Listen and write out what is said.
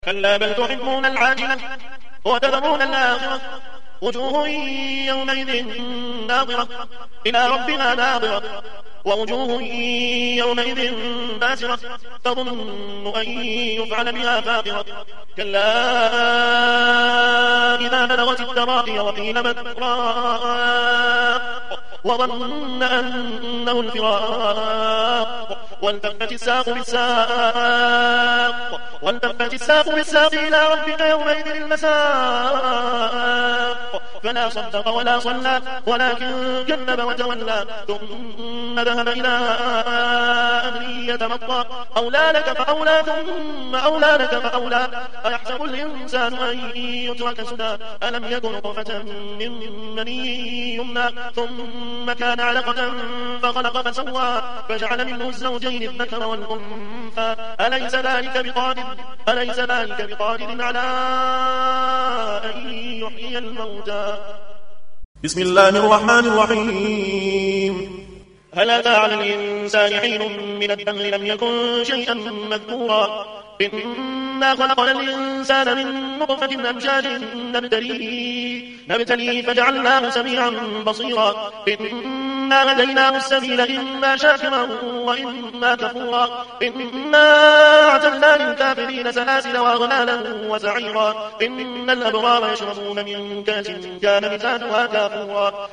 كلا بل تحبون العاجلة وتذرون الآخرة وجوه يومئذ ناظرة إلى ربها ناظرة ووجوه يومئذ باسرة تظن أن يفعل بها فاقرة كلا إذا بلغت التراقي وقيل من راق وظن أنه الفراق والتفت الساق بالساق إلى ربك يومئذ المساق فلا صدق ولا صلى ولكن كذب وتولى ثم ذهب إلى أهله يتمطى أولى لك فأولى ثم أولى لك فأولى أيحسب الإنسان أن يترك سدى ألم يكن نطفة من مني يمنى ثم كان علقة فخلق فسوى فجعل منه الزوجين الذكر والأنثى أليس ذلك بقادر على أن يحيي الموتى. بسم الله الرحمن الرحيم. هل أتى على الإنسان حين من الدهر لم يكن شيئا مذكورا إنا خلقنا الإنسان من نطفة أمشاج نبتليه فجعلناه سميعا بصيرا إنا هديناه السبيل إما شاكرا وإما كفورا إنا أعتدنا للكافرين سلاسل وأغلالا وسعيرا إن الأبرار يشربون من كأس كان مزاجها كافورا